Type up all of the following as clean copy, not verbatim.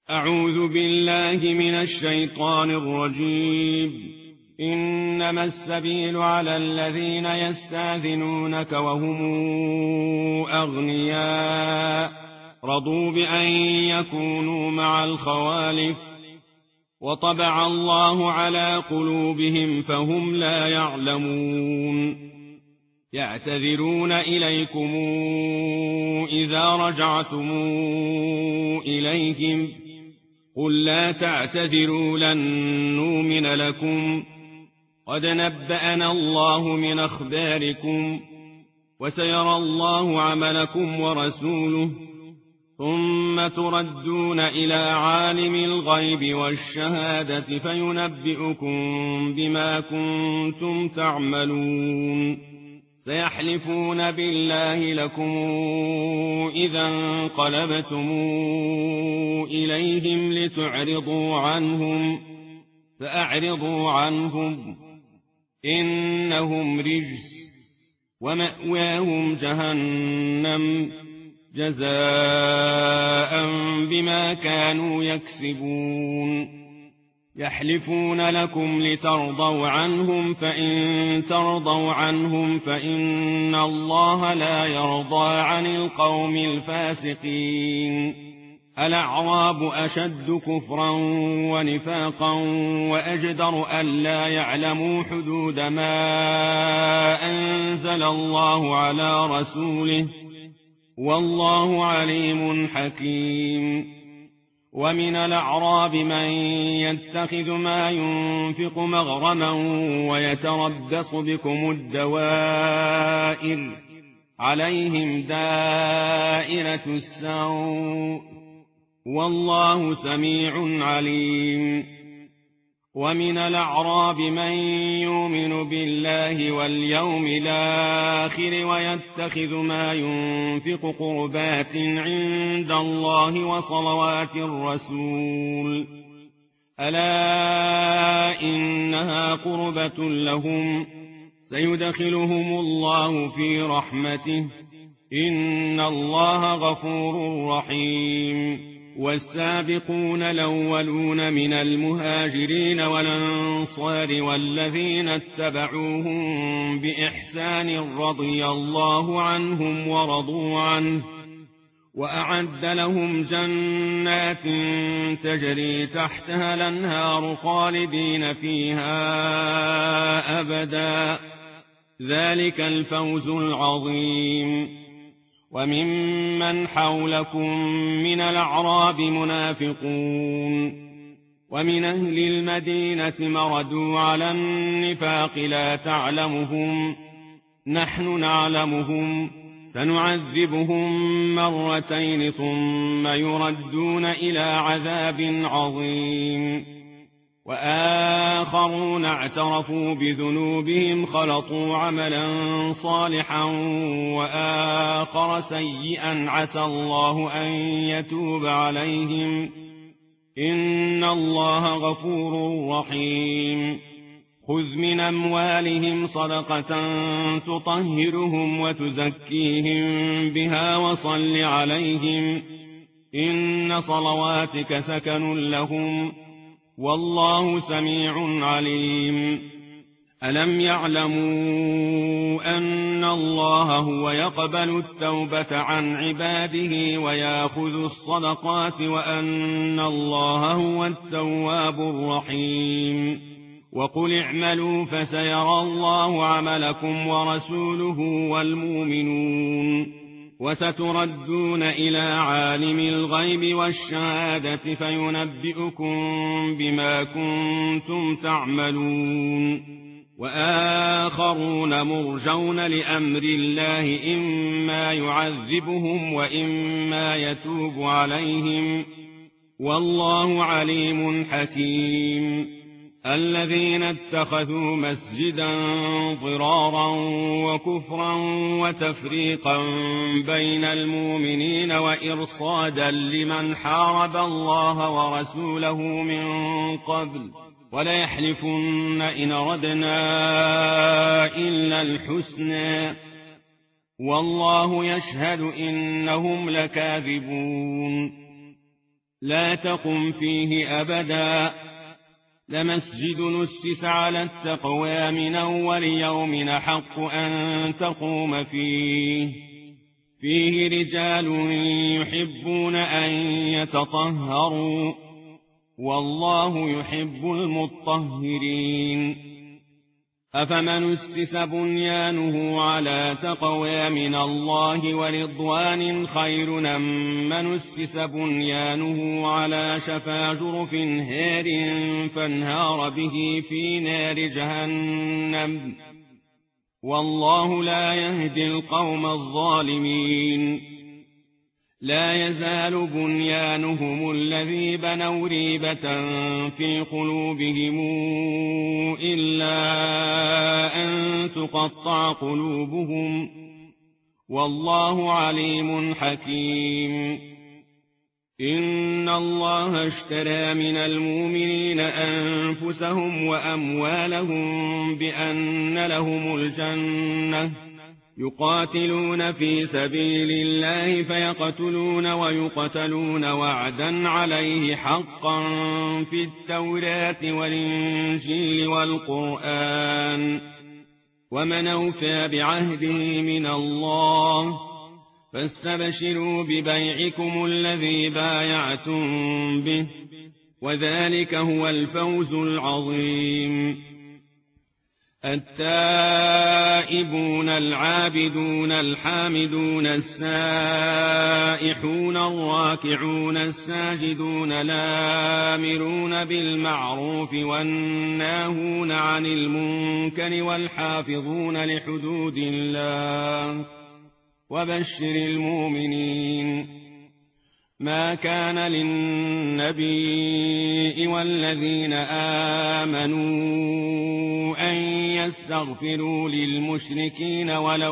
أعوذ بالله من الشيطان الرجيم. إنما السبيل على الذين يستأذنونك وهم أغنياء رضوا بأن يكونوا مع الخوالف وطبع الله على قلوبهم فهم لا يعلمون. يعتذرون إليكم إذا رجعتم إليهم قل لا تعتذروا لن نؤمن لكم قد نبأنا الله من أخباركم وسيرى الله عملكم ورسوله ثم تردون إلى عالم الغيب والشهادة فينبئكم بما كنتم تعملون. سيحلفون بالله لكم إذا انقلبتم إليهم لتعرضوا عنهم فأعرضوا عنهم إنهم رجس ومأواهم جهنم جزاء بما كانوا يكسبون. يحلفون لكم لترضوا عنهم فإن ترضوا عنهم فإن الله لا يرضى عن القوم الفاسقين. الأعراب أشد كفرا ونفاقا وأجدر ألا يعلموا حدود ما أنزل الله على رسوله والله عليم حكيم. ومن الأعراب من يتخذ ما ينفق مغرما ويتربص بكم الدوائر عليهم دائرة السوء والله سميع عليم. ومن الأعراب من يؤمن بالله واليوم الآخر ويتخذ ما ينفق قربات عند الله وصلوات الرسول ألا إنها قربة لهم سيدخلهم الله في رحمته إن الله غفور رحيم. والسابقون الأولون من المهاجرين والأنصار والذين اتبعوهم بإحسان رضي الله عنهم ورضوا عنه وأعد لهم جنات تجري تحتها الأنهار خالدين فيها أبدا ذلك الفوز العظيم. وممن حولكم من الأعراب منافقون ومن أهل المدينة مردوا على النفاق لا تعلمهم نحن نعلمهم سنعذبهم مرتين ثم يردون إلى عذاب عظيم. وآخرون اعترفوا بذنوبهم خلطوا عملا صالحا وآخر سيئا عسى الله أن يتوب عليهم إن الله غفور رحيم. خذ من أموالهم صدقة تطهرهم وتزكيهم بها وصل عليهم إن صلواتك سكن لهم والله سميع عليم. ألم يعلموا أن الله هو يقبل التوبة عن عباده ويأخذ الصدقات وأن الله هو التواب الرحيم. وقل اعملوا فسيرى الله عملكم ورسوله والمؤمنون وستردون إلى عالم الغيب والشهادة فينبئكم بما كنتم تعملون. وآخرون مرجون لأمر الله إما يعذبهم وإما يتوب عليهم والله عليم حكيم. الذين اتخذوا مسجدا ضرارا وكفرا وتفريقا بين المؤمنين وإرصادا لمن حارب الله ورسوله من قبل وليحلفن إن ردنا إلا الحسنى والله يشهد إنهم لكاذبون. لا تقم فيه أبدا لمسجد نسس على التقوى من أول يوم أحق أن تقوم فيه رجال يحبون أن يتطهروا والله يحب المطهرين أفمن أسس بنيانه على تقوى من الله ورضوان خير أم من أسس بنيانه على شفا جرف هار فانهار به في نار جهنم والله لا يهدي القوم الظالمين لا يزال بنيانهم الذي بنوا ريبة في قلوبهم إلا أن تقطع قلوبهم والله عليم حكيم إن الله اشترى من المؤمنين أنفسهم وأموالهم بأن لهم الجنة يقاتلون في سبيل الله فيقتلون ويقتلون وعدا عليه حقا في التوراة والإنجيل والقرآن ومن أوفى بعهده من الله فاستبشروا ببيعكم الذي بايعتم به وذلك هو الفوز العظيم التائبون العابدون الحامدون السائحون الراكعون الساجدون الآمرون بالمعروف والناهون عن المنكر والحافظون لحدود الله وبشر المؤمنين ما كان للنبي والذين آمنوا أن يستغفروا للمشركين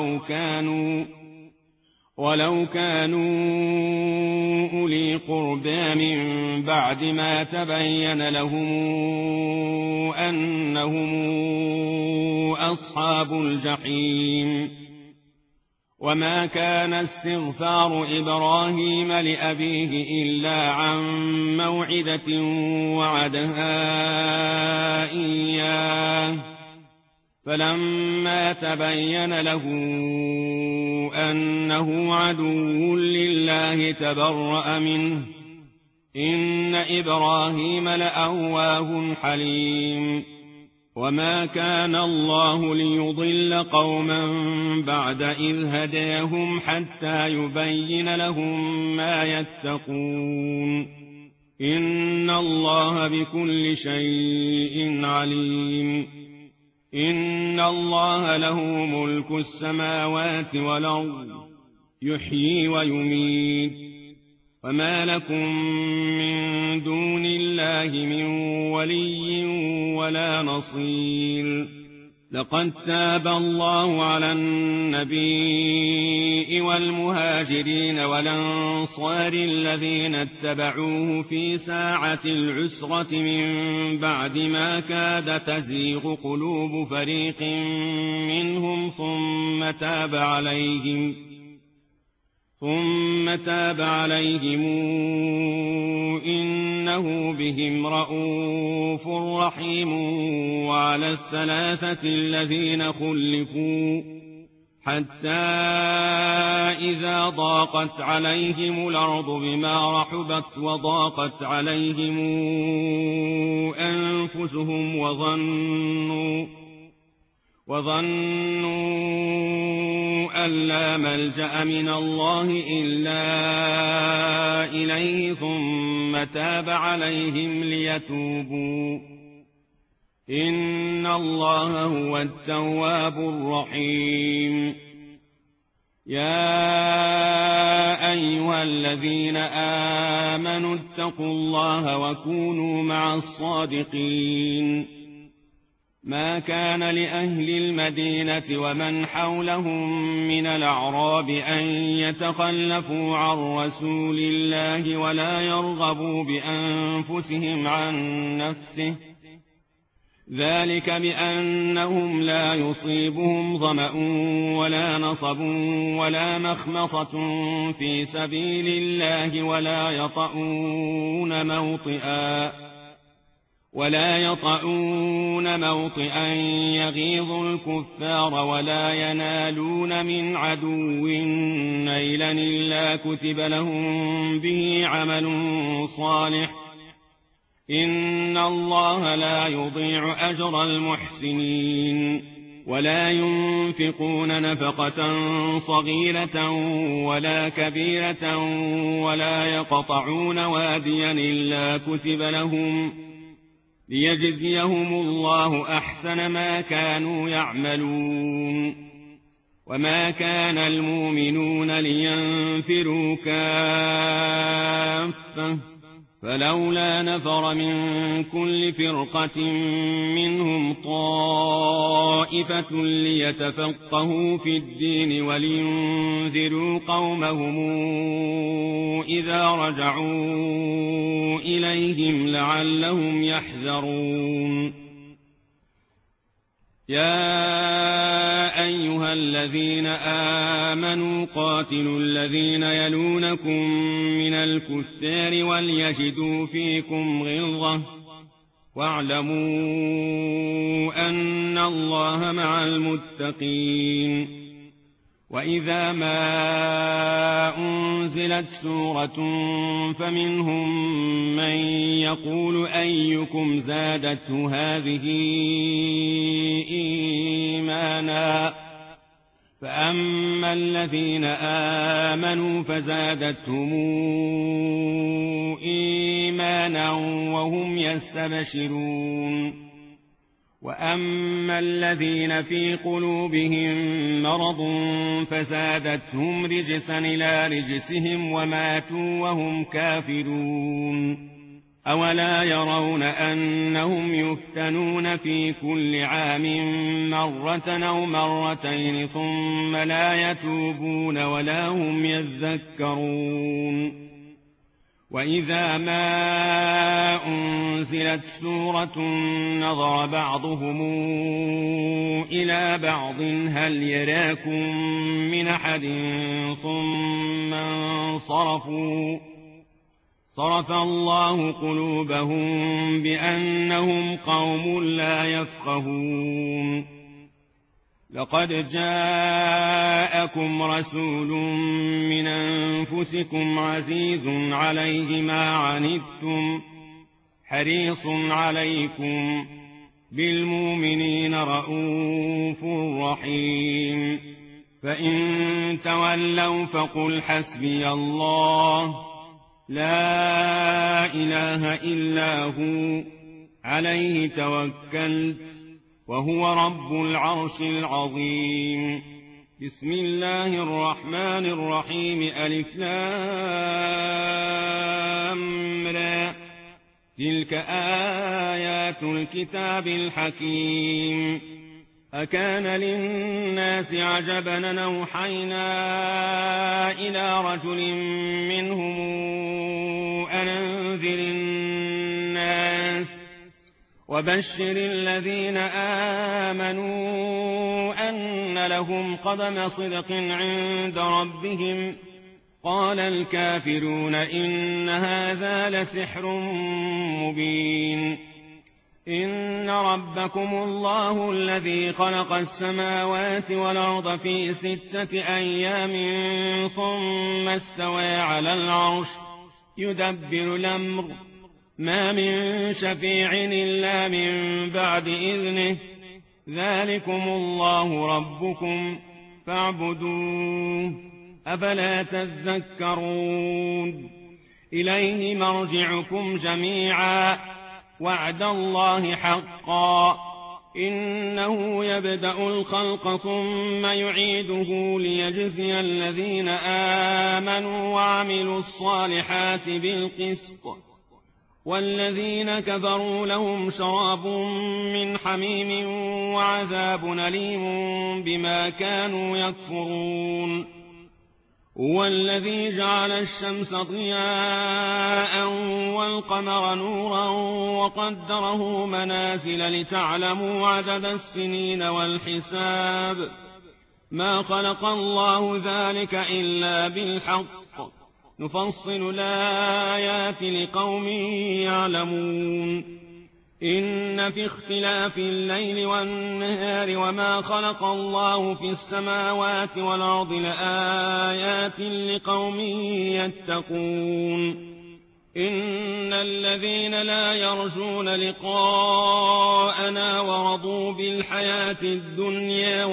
ولو كانوا أولي قربى من بعد ما تبين لهم أنهم أصحاب الجحيم وما كان استغفار إبراهيم لأبيه إلا عن موعدة وعدها إياه فلما تبين له أنه عدو لله تبرأ منه إن إبراهيم لأواه حليم وما كان الله ليضل قوما بعد إذ هداهم حتى يبين لهم ما يتقون إن الله بكل شيء عليم إن الله له ملك السماوات والأرض يحيي ويميت وما لكم من دون الله من ولي ولا نصير لقد تاب الله على النبي والمهاجرين والأنصار الذين اتبعوه في ساعة العسرة من بعد ما كاد تزيغ قلوب فريق منهم ثم تاب عليهم إنه بهم رءوف رحيم وعلى الثلاثة الذين خلفوا حتى إذا ضاقت عليهم الأرض بما رحبت وضاقت عليهم أنفسهم وظنوا أن لا ملجأ من الله إلا إليه ثم تاب عليهم ليتوبوا إن الله هو التواب الرحيم يا أيها الذين آمنوا اتقوا الله وكونوا مع الصادقين ما كان لأهل المدينة ومن حولهم من الأعراب أن يتخلفوا عن رسول الله ولا يرغبوا بأنفسهم عن نفسه ذلك بأنهم لا يصيبهم ظمأ ولا نصب ولا في سبيل الله ولا يطؤون موطئا يغيظ الكفار ولا ينالون من عدو نيلا إلا كتب لهم به عمل صالح إن الله لا يضيع أجر المحسنين ولا ينفقون نفقة صغيرة ولا كبيرة ولا يقطعون واديا إلا كتب لهم ليجزيهم الله أحسن ما كانوا يعملون وما كان المؤمنون لينفروا كافة فلولا نفر من كل فرقة منهم طائفة ليتفقهوا في الدين ولينذروا قومهم إذا رجعوا إليهم لعلهم يحذرون يا أيها الذين آمنوا قاتلوا الذين يلونكم من الكفار وليجدوا فيكم غلظة واعلموا أن الله مع المتقين وإذا ما أنزلت سورة فمنهم من يقول أيكم زادته هذه إيمانا فأما الذين آمنوا فزادتهم إيمانا وهم يستبشرون وأما الذين في قلوبهم مرض فزادتهم رجسا إلى رجسهم وماتوا وهم كافرون أولا يرون أنهم يفتنون في كل عام مرة أو مرتين ثم لا يتوبون ولا هم يذكرون وإذا ما أنزلت سورة نظر بعضهم إلى بعض هل يراكم من أحد ثم انصرفوا صرف الله قلوبهم بأنهم قوم لا يفقهون لقد جاءكم رسول من أنفسكم عزيز عليه ما عنتم حريص عليكم بالمؤمنين رءوف رحيم فإن تولوا فقل حسبي الله لا إله إلا هو عليه توكلت وهو رب العرش العظيم بسم الله الرحمن الرحيم ألف لام را تلك آيات الكتاب الحكيم أكان للناس عجبا أوحينا إلى رجل منهم أن أنذر الناس وبشر الذين آمنوا أن لهم قدم صدق عند ربهم قال الكافرون إن هذا لسحر مبين إن ربكم الله الذي خلق السماوات والأرض في 6 أيام ثم استوى على العرش يدبر الأمر ما من شفيع إلا من بعد إذنه ذلكم الله ربكم فاعبدوه أفلا تذكرون إليه مرجعكم جميعا وعد الله حقا إنه يبدأ الخلق ثم يعيده ليجزي الذين آمنوا وعملوا الصالحات بالقسط والذين كفروا لهم شراب من حميم وعذاب أليم بما كانوا يكفرون هو الذي جعل الشمس ضياء والقمر نورا وقدره منازل لتعلموا عدد السنين والحساب ما خلق الله ذلك إلا بالحق نفصل الآيات لقوم يعلمون إن في اختلاف الليل والنهار وما خلق الله في السماوات والأرض لآيات لقوم يتقون إن الذين لا يرجون لقاءنا ورضوا بالحياة الدنيا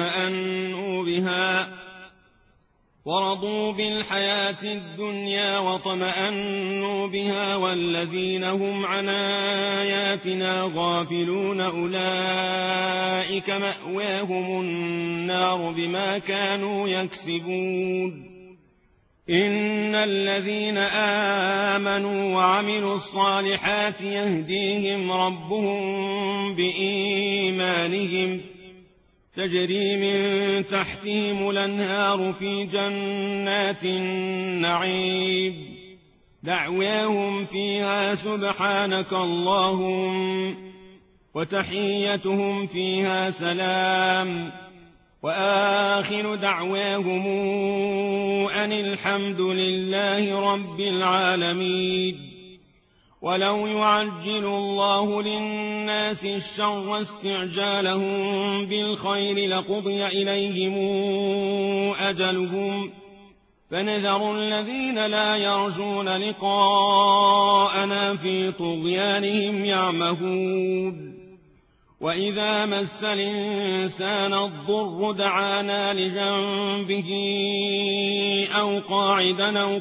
وطمأنوا بها والذين هم عن آياتنا غافلون أولئك مأواهم النار بما كانوا يكسبون إن الذين آمنوا وعملوا الصالحات يهديهم ربهم بإيمانهم تجري من تحتهم الأنهار في جنات النعيم دعواهم فيها سبحانك اللهم وتحيتهم فيها سلام وآخر دعواهم أن الحمد لله رب العالمين ولو يعجل الله للناس الشر استعجالهم بالخير لقضي إليهم أجلهم فنذر الذين لا يرجون لقاءنا في طغيانهم يعمهون وإذا مس الإنسان الضر دعانا لجنبه أو قاعدا أو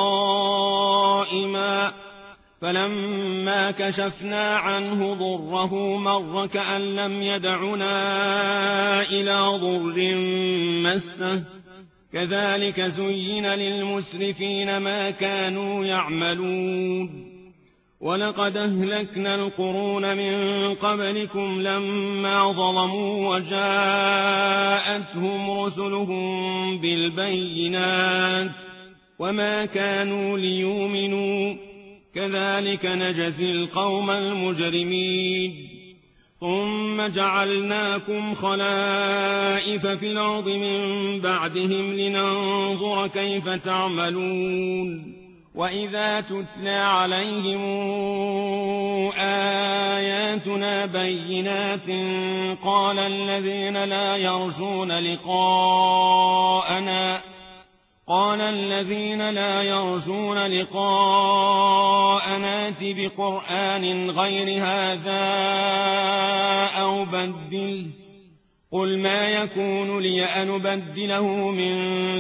قائما فلما كشفنا عنه ضره مر كأن لم يدعنا إلى ضر مسه كذلك زين للمسرفين ما كانوا يعملون ولقد أهلكنا القرون من قبلكم لما ظلموا وجاءتهم رسلهم بالبينات وما كانوا ليؤمنوا كذلك نجزي القوم المجرمين ثم جعلناكم خلائف في الأرض من بعدهم لننظر كيف تعملون وإذا تتلى عليهم آياتنا بينات قال الذين لا يرجون لقاءنا ائت بقرآن غير هذا أو بدله قل ما يكون لي أن أبدله من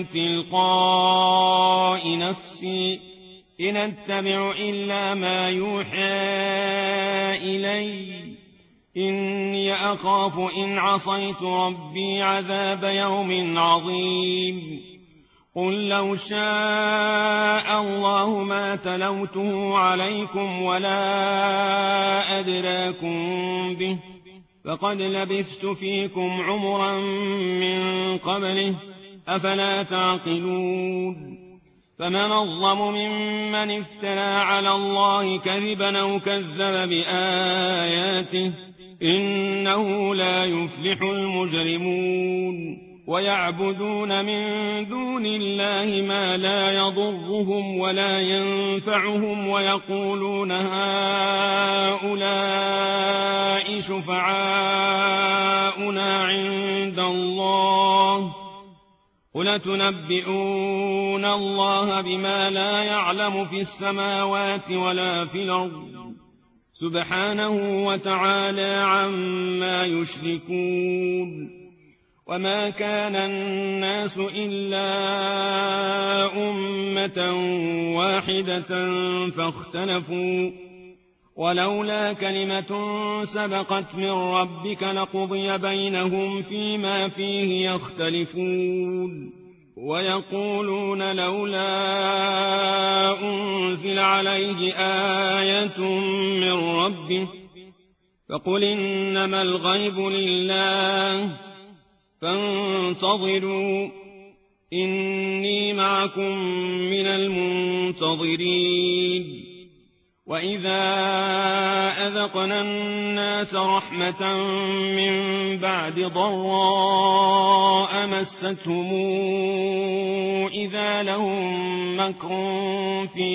تلقاء نفسي إن أتبع إلا ما يوحى إلي إني أخاف إن عصيت ربي عذاب يوم عظيم قل لو شاء الله ما تلوته عليكم ولا أدراكم به فقد لبثت فيكم عمرا من قبله أفلا تعقلون فمن أظلم ممن افترى على الله كذبا أو كذب بآياته إنه لا يفلح المجرمون ويعبدون من دون الله ما لا يضرهم ولا ينفعهم ويقولون هؤلاء شفعاؤنا عند الله قل تنبئون الله بما لا يعلم في السماوات ولا في الأرض سبحانه وتعالى عما يشركون وما كان الناس إلا أمة واحدة فاختلفوا ولولا كلمة سبقت من ربك لقضي بينهم فيما فيه يختلفون ويقولون لولا أنزل عليه آية من ربه فقل إنما الغيب لله فانتظروا إني معكم من المنتظرين وإذا أذقنا الناس رحمة من بعد ضراء مستهم إذا لهم مكر في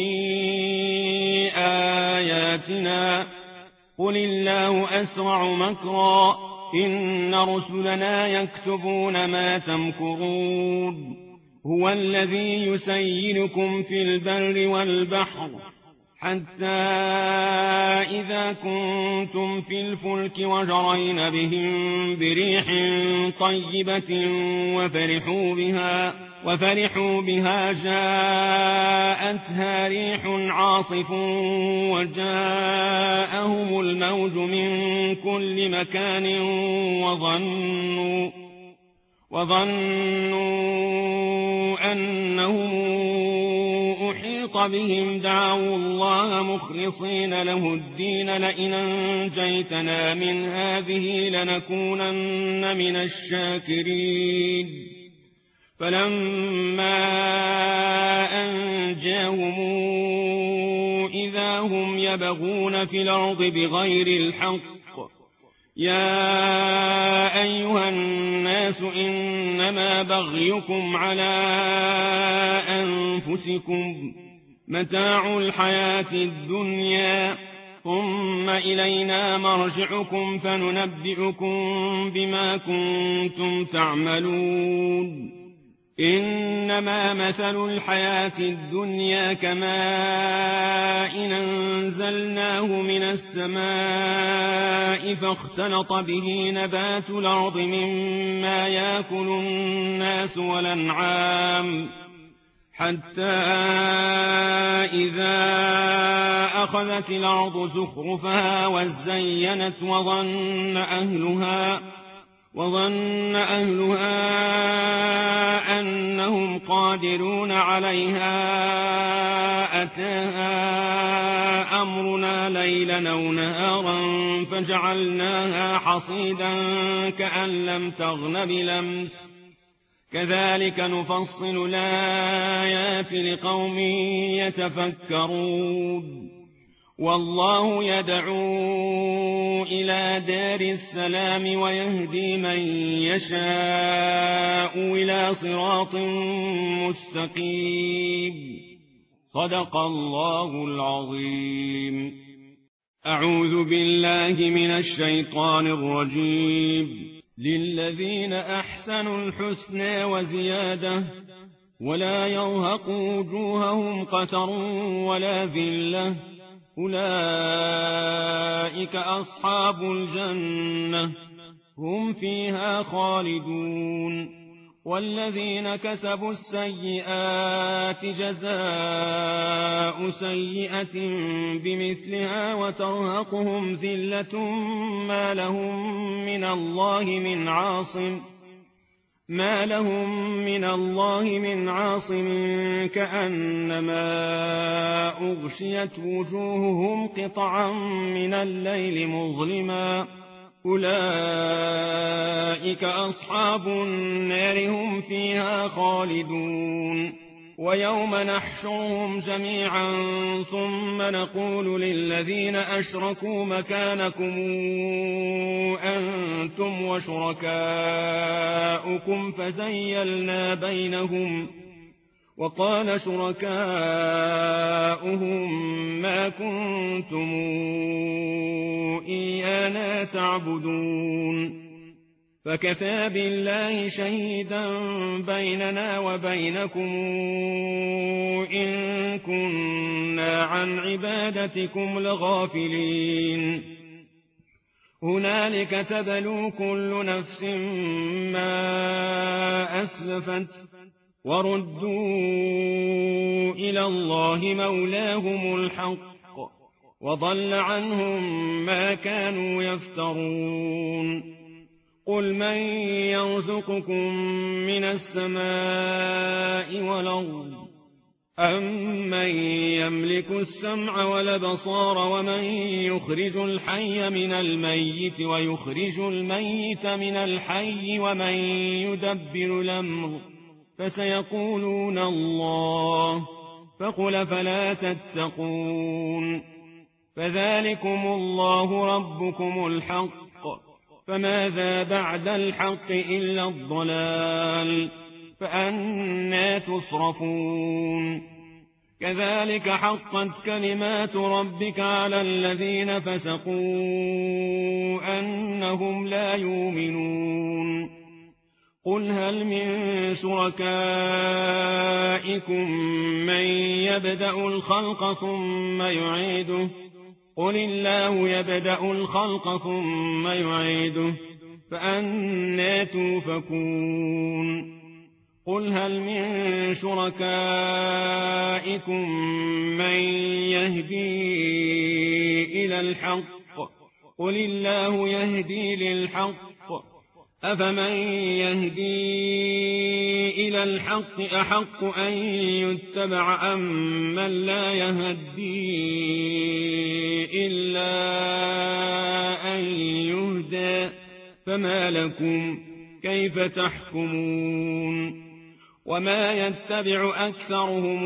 آياتنا قل الله أسرع مكرا إن رسلنا يكتبون ما تمكرون هو الذي يسيركم في البر والبحر حتى إذا كنتم في الفلك وجرين بهم بريح طيبة وفرحوا بها جاءتها ريح عاصف وجاءهم الموج من كل مكان وظنوا أنهم أحيط بهم دعوا الله مخلصين له الدين لئن أنجيتنا من هذه لنكونن من الشاكرين فلما أنجاهم إذا هم يبغون في الأرض بغير الحق يا أيها الناس إنما بغيكم على أنفسكم متاع الحياة الدنيا ثم إلينا مرجعكم فننبئكم بما كنتم تعملون إنما مثل الحياة الدنيا كماء أنزلناه من السماء فاختلط به نبات الأرض مما يأكل الناس والأنعام حتى إذا أخذت الأرض زخرفها وزينت وظن أهلها أنهم قادرون عليها أتاها أمرنا ليلا أو نهارا فجعلناها حصيدا كأن لم تغن بلمس كذلك نفصل الآيات لقوم يتفكرون والله يدعو إلى دار السلام ويهدي من يشاء إلى صراط مستقيم صدق الله العظيم أعوذ بالله من الشيطان الرجيم للذين أحسنوا الحسنى وزيادة ولا يرهق وجوههم قتر ولا ذلة أولئك أصحاب الجنة هم فيها خالدون والذين كسبوا السيئات جزاء سيئة بمثلها وترهقهم ذلة ما لهم من الله من عاصم كأنما أغشيت وجوههم قطعا من الليل مظلما أولئك أصحاب النار هم فيها خالدون ويوم نحشرهم جميعا ثم نقول للذين أشركوا مكانكم أنتم وشركاؤكم فزيلنا بينهم وقال شركاؤهم ما كنتم إيانا تعبدون فكفى بالله شهيدا بيننا وبينكم إن كنا عن عبادتكم لغافلين هنالك تبلو كل نفس ما أسلفت وردوا إلى الله مولاهم الحق وضل عنهم ما كانوا يفترون قل من يرزقكم من السماء والأرض أمن يملك السمع والأبصار ومن يخرج الحي من الميت ويخرج الميت من الحي ومن يدبر الأمر فسيقولون الله، فقل فلا تتقون. فذلكم الله ربكم الحق، فماذا بعد الحق إلا الضلال، فأنى تصرفون. كذلك حقت كلمات ربك على الذين فسقوا أنهم لا يؤمنون. قل هل من شركائكم من يبدأ الخلق ثم يعيده؟ قل الله يبدأ الخلق ثم يعيده، فأنى توفكون. قل هل من شركائكم من يهدي إلى الحق؟ قل الله يهدي للحق، أفمن يهدي إلى الحق أحق أن يتبع أم من لا يهدي إلا أن يهدى؟ فما لكم كيف تحكمون؟ وما يتبع أكثرهم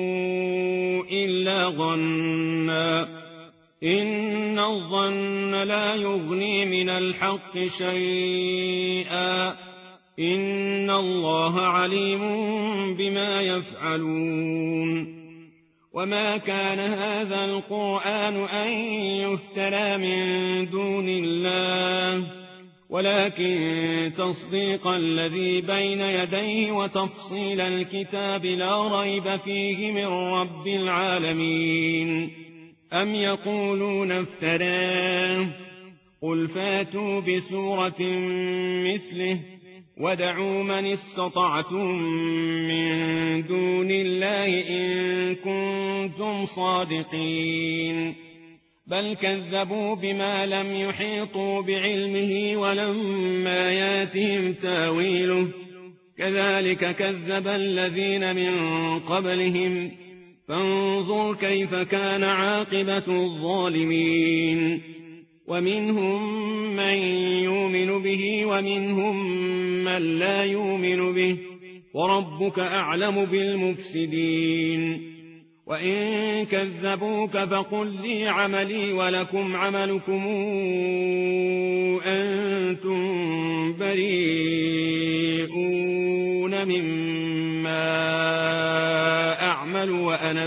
إلا ظنا، إن الظن لا يغني من الحق شيئا، إن الله عليم بما يفعلون. وما كان هذا القرآن أن يفترى من دون الله، ولكن تصديق الذي بين يديه وتفصيل الكتاب لا ريب فيه من رب العالمين. أم يقولون افتراه؟ قل فاتوا بسورة مثله ودعوا من استطعتم من دون الله إن كنتم صادقين. بل كذبوا بما لم يحيطوا بعلمه ولما ياتهم تاويله، كذلك كذب الذين من قبلهم، فانظر كيف كان عاقبة الظالمين. ومنهم من يؤمن به ومنهم من لا يؤمن به، وربك أعلم بالمفسدين. وإن كذبوك فقل لي عملي ولكم عملكم أنتم بريئون مما أعمل وأنا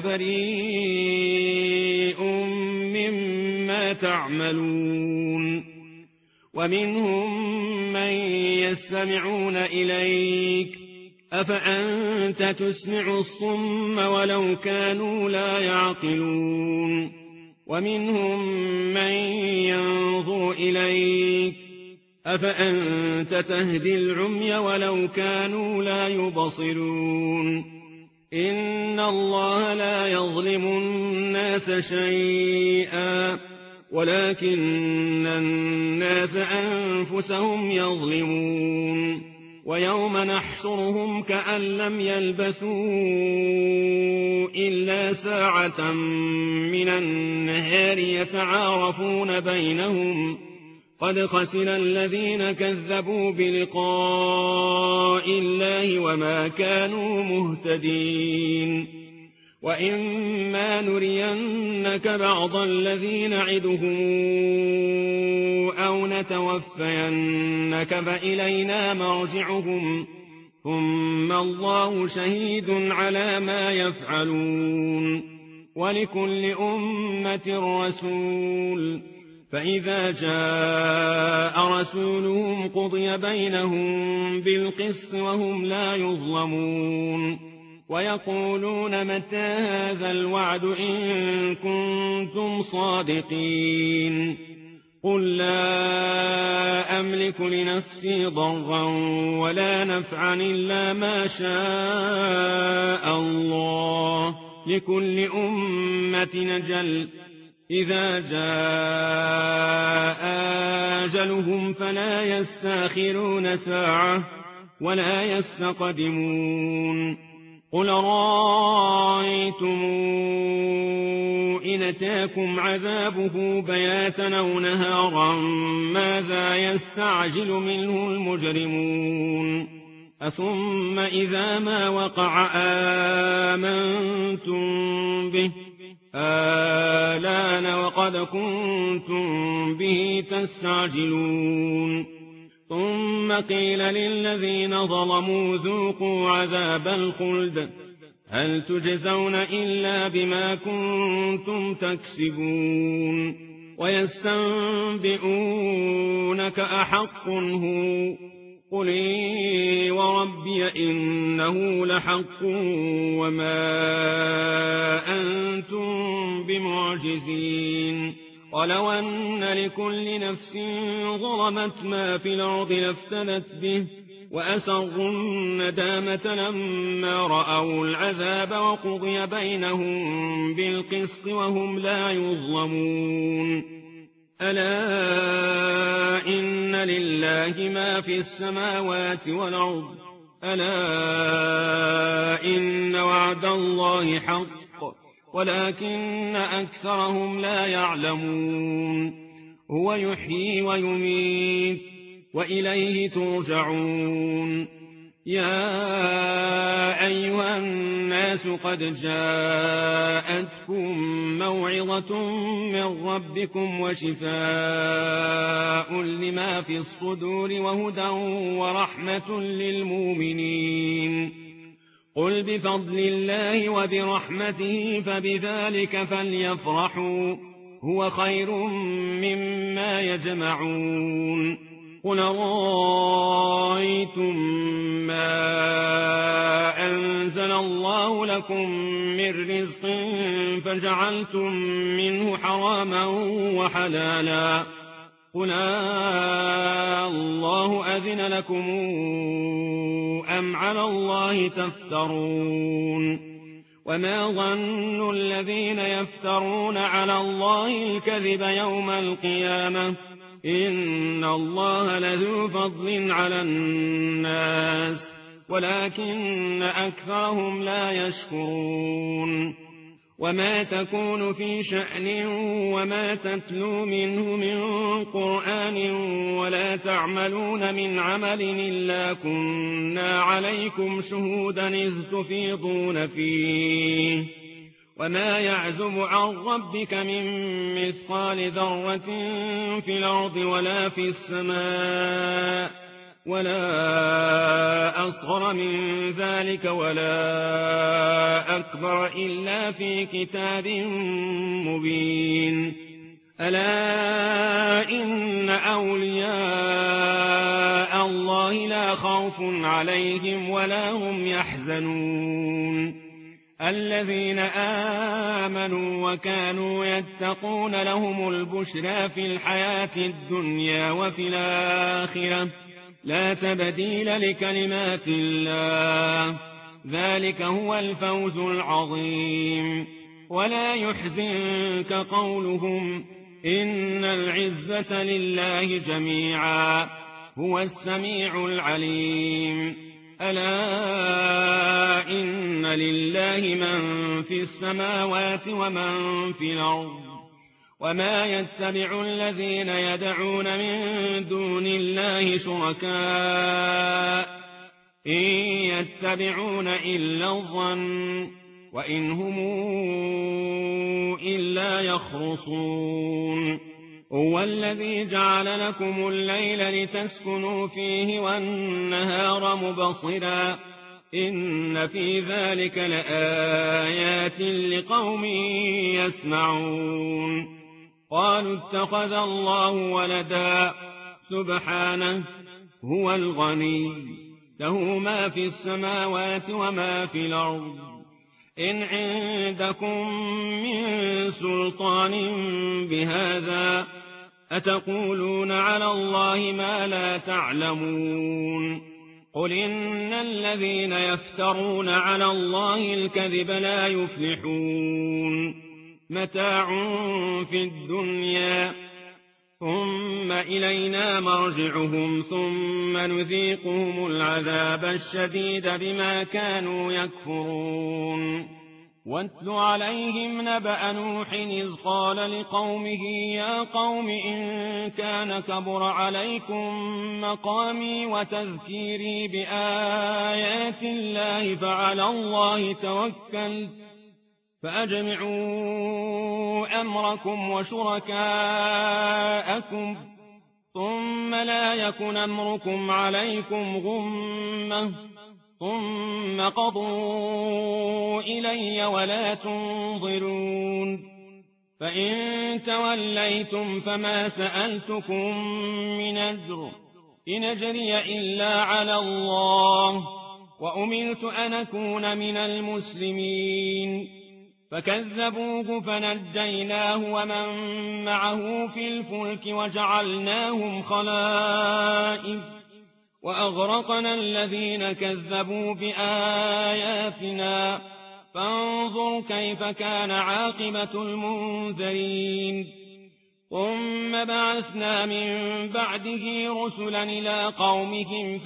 بريء مما تعملون. ومنهم من يستمعون إليك، أفأنت تسمع الصم ولو كانوا لا يعقلون. ومنهم من ينظر إليك، أفأنت تهدي العمي ولو كانوا لا يبصرون. إن الله لا يظلم الناس شيئا، ولكن الناس أنفسهم يظلمون. ويوم نحشرهم كأن لم يلبثوا إلا ساعة من النهار يتعارفون بينهم، قد خسر الذين كذبوا بلقاء الله وما كانوا مهتدين. وإما نرينك بعض الذي نعدهم أو نتوفينك فإلينا مرجعهم، ثم الله شهيد على ما يفعلون. ولكل أمة رسول، فإذا جاء رسولهم قضي بينهم بالقسط وهم لا يظلمون. ويقولون متى هذا الوعد إن كنتم صادقين؟ قل لا أملك لنفسي ضرا ولا نفعا إلا ما شاء الله، لكل أمة أجل، إذا جاء أجلهم فلا يستأخرون ساعة ولا يستقدمون. قل رأيتم إن أتاكم عذابه بياتا أو نهارا ماذا يستعجل منه المجرمون؟ أثم إذا ما وقع آمنتم به آلان وقد كنتم به تستعجلون ثم قيل للذين ظلموا ذوقوا عذاب الخلد هل تجزون إلا بما كنتم تكسبون ويستنبئونك أحق هو قل إي وربي إنه لحق وما أنتم بمعجزين ولو أن لكل نفس ظلمت ما في الأرض لافتدت به وأسروا الندامة لما رأوا العذاب وقضي بينهم بالقسط وهم لا يظلمون ألا إن لله ما في السماوات والأرض ألا إن وعد الله حق ولكن أكثرهم لا يعلمون هو يحيي ويميت وإليه ترجعون يا أيها الناس قد جاءتكم موعظة من ربكم وشفاء لما في الصدور وهدى ورحمة للمؤمنين قل بفضل الله وبرحمته فبذلك فليفرحوا هو خير مما يجمعون قل رأيتم ما أنزل الله لكم من رزق فجعلتم منه حراما وحلالا قل الله أذن لكم أم على الله تفترون وما ظن الذين يفترون على الله الكذب يوم القيامة إن الله لذو فضل على الناس ولكن أكثرهم لا يشكرون وما تكون في شأن وما تتلو منه من قرآن ولا تعملون من عمل إلا كنا عليكم شهودا إذ تفيضون فيه وما يعزب عن ربك من مثقال ذرة في الأرض ولا في السماء ولا أصغر من ذلك ولا أكبر إلا في كتاب مبين ألا إن أولياء الله لا خوف عليهم ولا هم يحزنون الذين آمنوا وكانوا يتقون لهم البشرى في الحياة الدنيا وفي الآخرة لا تبديل لكلمات الله ذلك هو الفوز العظيم ولا يحزنك قولهم إن العزة لله جميعا هو السميع العليم ألا إن لله من في السماوات ومن في الأرض وما يتبع الذين يدعون من دون الله شركاء إن يتبعون إلا الظن وإن هم إلا يخرصون هو الذي جعل لكم الليل لتسكنوا فيه والنهار مبصرا إن في ذلك لآيات لقوم يسمعون قالوا اتخذ الله ولدا سبحانه هو الغني له ما في السماوات وما في الأرض إن عندكم من سلطان بهذا أتقولون على الله ما لا تعلمون قل إن الذين يفترون على الله الكذب لا يفلحون متاع في الدنيا ثم إلينا مرجعهم ثم نذيقهم العذاب الشديد بما كانوا يكفرون واتل عليهم نبأ نوح إذ قال لقومه يا قوم إن كان كبر عليكم مقامي وتذكيري بآيات الله فعلى الله توكلت فأجمعوا أمركم وشركاءكم ثم لا يكن أمركم عليكم غمة ثم قضوا إلي ولا تنظرون فإن توليتم فما سألتكم من أجر إن أجري إلا على الله وأمرت أن أكون من المسلمين فكذبوه فنجيناه ومن معه في الفلك وجعلناهم خلائف وأغرقنا الذين كذبوا بآياتنا فانظر كيف كان عاقبة المنذرين ثم بعثنا من بعده رسلا إلى قومهم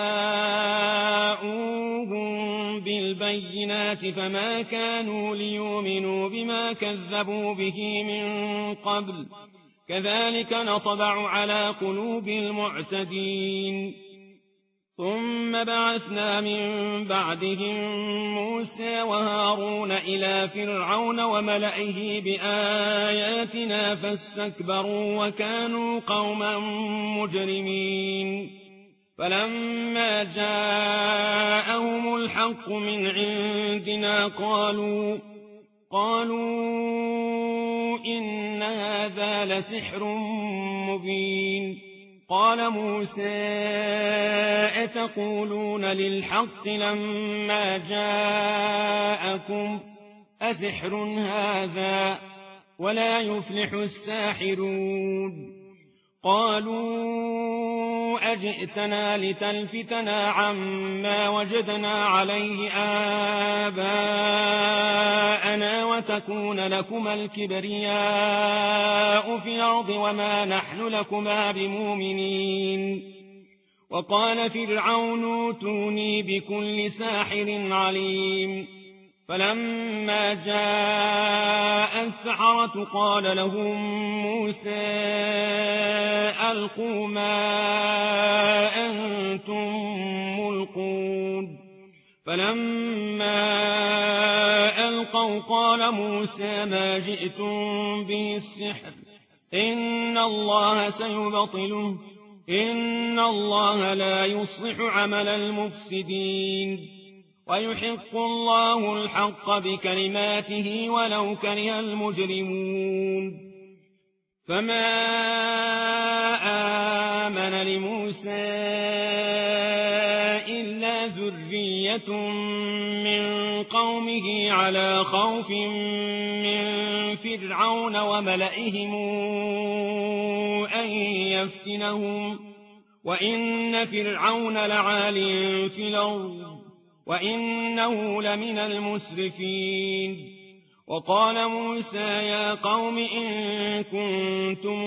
فجاءوهم بالبينات فما كانوا ليؤمنوا بما كذبوا به من قبل كذلك نطبع على قلوب المعتدين ثم بعثنا من بعدهم موسى وهارون إلى فرعون وملئه بآياتنا فاستكبروا وكانوا قوما مجرمين فلما جاءهم الحق من عندنا قالوا إن هذا لسحر مبين قال موسى أتقولون للحق لما جاءكم أسحر هذا ولا يفلح الساحرون قالوا أجئتنا لتلفتنا عما وجدنا عليه آباءنا وتكون لكما الكبرياء في الأرض وما نحن لكما بمؤمنين وقال فرعون اوتوني بكل ساحر عليم فلما جاء السحرة قال لهم موسى ألقوا ما أنتم ملقون فلما ألقوا قال موسى ما جئتم به السحر إن الله سيبطله إن الله لا يصلح عمل المفسدين ويحق الله الحق بكلماته ولو كره المجرمون فما آمن لموسى إلا ذرية من قومه على خوف من فرعون وملئهم أن يفتنهم وإن فرعون لعال في الأرض وإنه لمن المسرفين وقال موسى يا قوم إن كنتم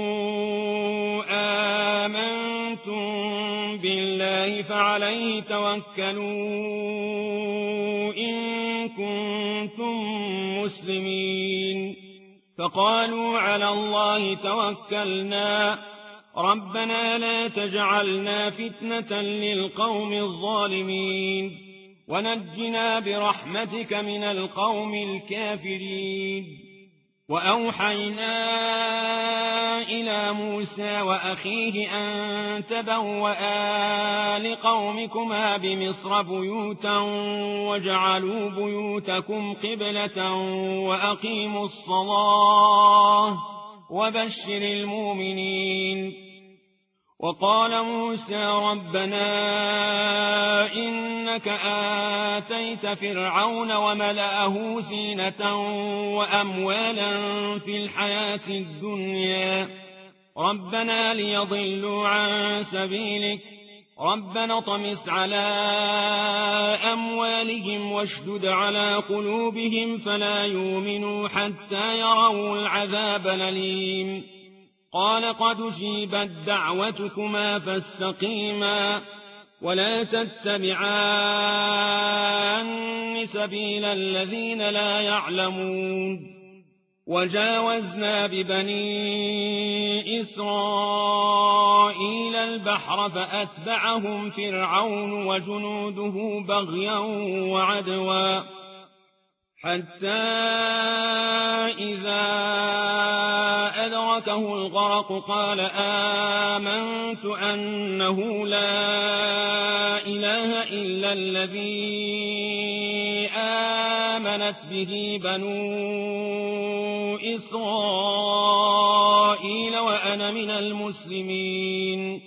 آمنتم بالله فعليه توكلوا إن كنتم مسلمين فقالوا على الله توكلنا ربنا لا تجعلنا فتنة للقوم الظالمين ونجنا برحمتك من القوم الكافرين وأوحينا إلى موسى وأخيه أن تبوأ لقومكما بمصر بيوتا وجعلوا بيوتكم قبلة وأقيموا الصلاة وبشر المؤمنين وقال موسى ربنا إنك آتيت فرعون وملأه زينة وأموالا في الحياة الدنيا ربنا ليضلوا عن سبيلك ربنا طمس على أموالهم واشدد على قلوبهم فلا يؤمنوا حتى يروا العذاب الأليم قال قد أجيبت دعوتكما فاستقيما ولا تتبعان سبيل الذين لا يعلمون. وجاوزنا ببني إسرائيل البحر فأتبعهم فرعون وجنوده بغيا وعدوا حتى إذا أدركه الغرق قال آمنت أنه لا إله إلا الذي آمنت به بنو إسرائيل وأنا من المسلمين.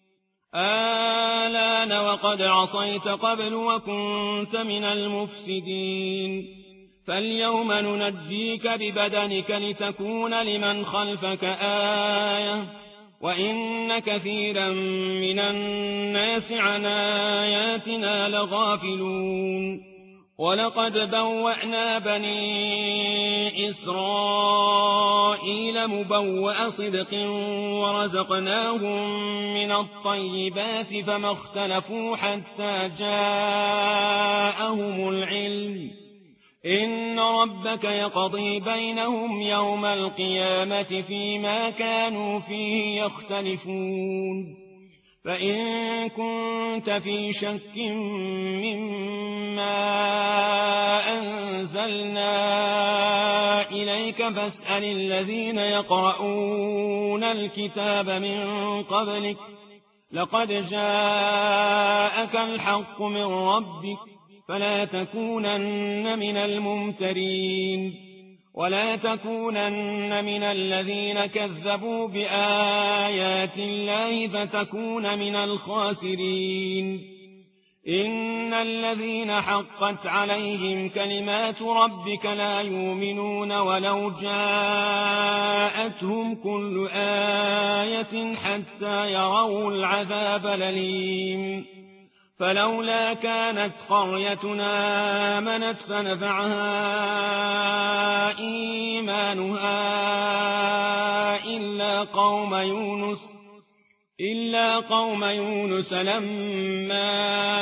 آلان وقد عصيت قبل وكنت من المفسدين. فاليوم ننجيك ببدنك لتكون لمن خلفك آية وإن كثيرا من الناس عن آياتنا لغافلون. ولقد بوأنا بني إسرائيل مبوأ صدق ورزقناهم من الطيبات فما اختلفوا حتى جاءهم العلم إن ربك يقضي بينهم يوم القيامة فيما كانوا فيه يختلفون. فإن كنت في شك مما أنزلنا إليك فاسأل الذين يقرؤون الكتاب من قبلك لقد جاءك الحق من ربك فلا تكونن من الممترين. ولا تكونن من الذين كذبوا بآيات الله فتكون من الخاسرين. إن الذين حقت عليهم كلمات ربك لا يؤمنون ولو جاءتهم كل آية حتى يروا العذاب الأليم. فلولا كانت قريتنا آمنت فنفعها إيمانها إلا قوم يونس لما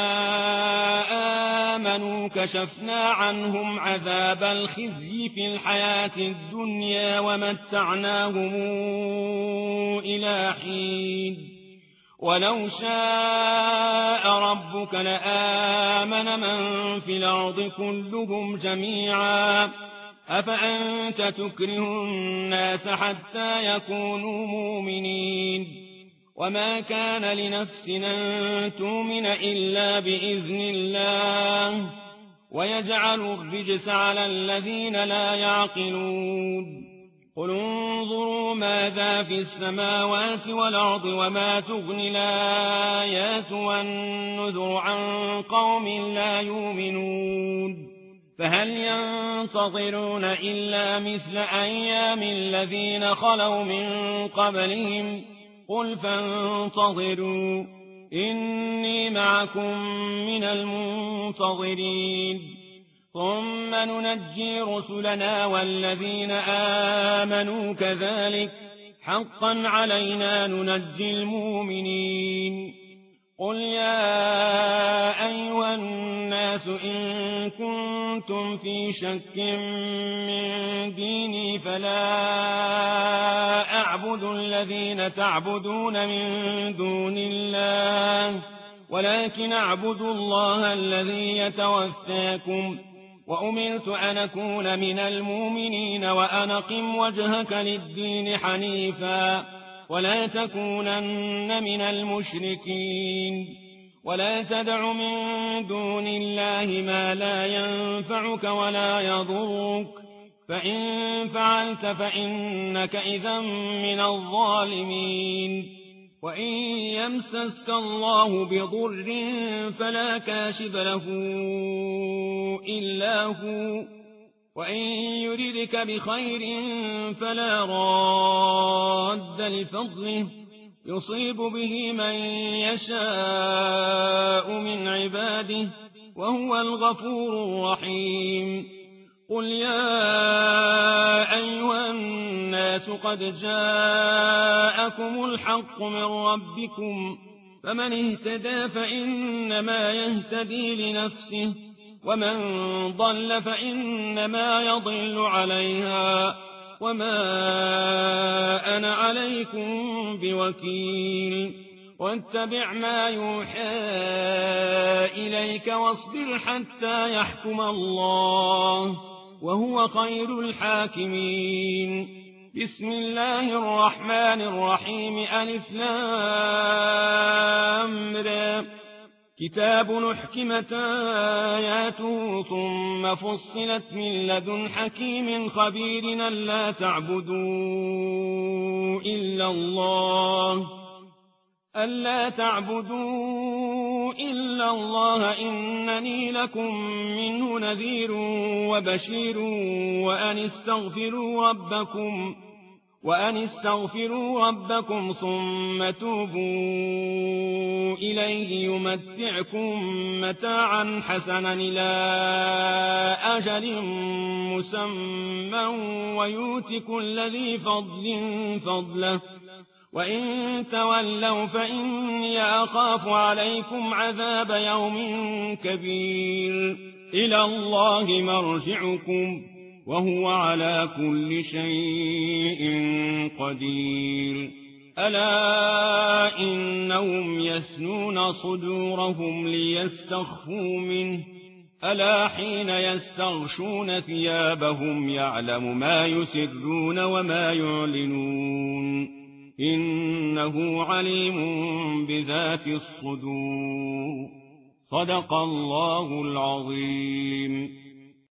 آمنوا كشفنا عنهم عذاب الخزي في الحياة الدنيا ومتعناهم إلى حين. ولو شاء ربك لآمن من في الأرض كلهم جميعا أفأنت تكره الناس حتى يكونوا مؤمنين. وما كان لنفس أن تؤمن إلا بإذن الله ويجعل الرجس على الذين لا يعقلون. قل انظروا ماذا في السماوات والأرض وما تغني الآيات والنذر عن قوم لا يؤمنون. فهل ينتظرون إلا مثل أيام الذين خلوا من قبلهم قل فانتظروا إني معكم من المنتظرين. ثم ننجي رسلنا والذين آمنوا كذلك حقا علينا ننجي المؤمنين. قل يا أيها الناس إن كنتم في شك من ديني فلا أعبد الذين تعبدون من دون الله ولكن أعبد الله الذي يتوفاكم وأمرت أن أكون من المؤمنين وأن أقم وجهك للدين حنيفا ولا تكونن من المشركين. ولا تدع من دون الله ما لا ينفعك ولا يضرك فإن فعلت فإنك إذا من الظالمين. وإن يمسسك الله بضر فلا كاشف له إلا هو وإن يردك بخير فلا راد لفضله يصيب به من يشاء من عباده وهو الغفور الرحيم. قل يا أيها الناس قد جاءكم الحق من ربكم فمن اهتدى فإنما يهتدي لنفسه ومن ضل فإنما يضل عليها وما أنا عليكم بوكيل واتبع ما يوحى إليك واصبر حتى يحكم الله وهو خير الحاكمين بسم الله الرحمن الرحيم ألف لام را كتاب أحكمت آياته ثم فصلت من لدن حكيم خبير ألا تعبدوا إلا الله إنني لكم منه نذير وبشير وأن استغفروا ربكم ثم توبوا إليه يمتعكم متاعا حسنا إلى أجل مسمى ويؤت كل ذي فضل فضله وإن تولوا فإني أخاف عليكم عذاب يوم كبير إلى الله مرجعكم وهو على كل شيء قدير ألا إنهم يثنون صدورهم ليستخفوا منه ألا حين يستغشون ثيابهم يعلم ما يسرون وما يعلنون إنه عليم بذات الصدور صدق الله العظيم.